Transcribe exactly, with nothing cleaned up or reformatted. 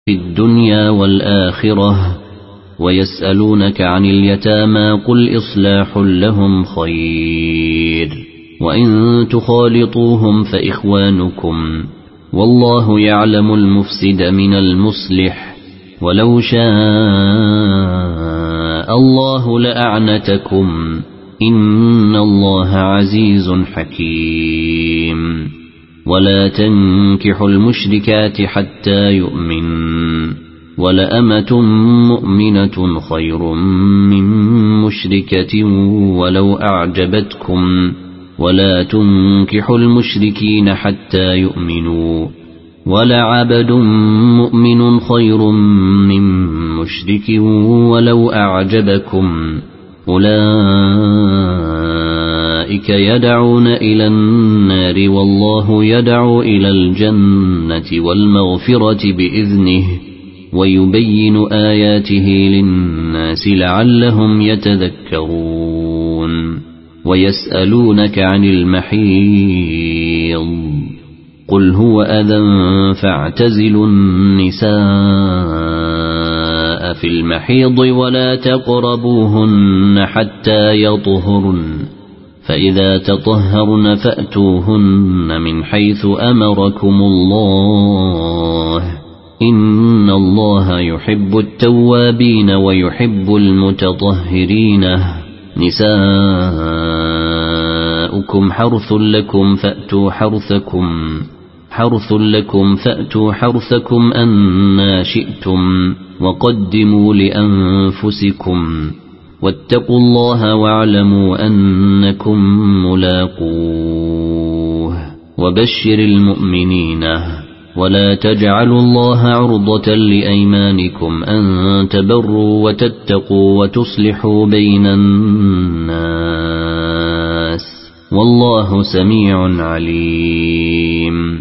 في الدنيا والآخرة ويسألونك عن اليتامى قل إصلاح لهم خير وإن تخالطوهم فإخوانكم والله يعلم المفسد من المصلح ولو شاء الله لأعنتكم إن الله عزيز حكيم ولا تنكحوا المشركات حتى يؤمن ولأمة مؤمنة خير من مشركة ولو أعجبتكم ولا تنكحوا المشركين حتى يؤمنوا ولعبد مؤمن خير من مشرك ولو أعجبكم أولئك يدعون إلى النار والله يدعو إلى الجنة والمغفرة بإذنه ويبين آياته للناس لعلهم يتذكرون ويسألونك عن المحيض قل هو أذى فاعتزلوا النساء في المحيض ولا تقربوهن حتى يطهرن فإذا تطهرن فأتوهن من حيث أمركم الله إن الله يحب التوابين ويحب المتطهرين نساؤكم حرث لكم فأتوا حرثكم حرث لكم فأتوا حرثكم أنى شئتم وقدموا لأنفسكم واتقوا الله واعلموا أنكم ملاقوه وبشر المؤمنين ولا تجعلوا الله عرضة لأيمانكم أن تبروا وتتقوا وتصلحوا بين الناس والله سميع عليم.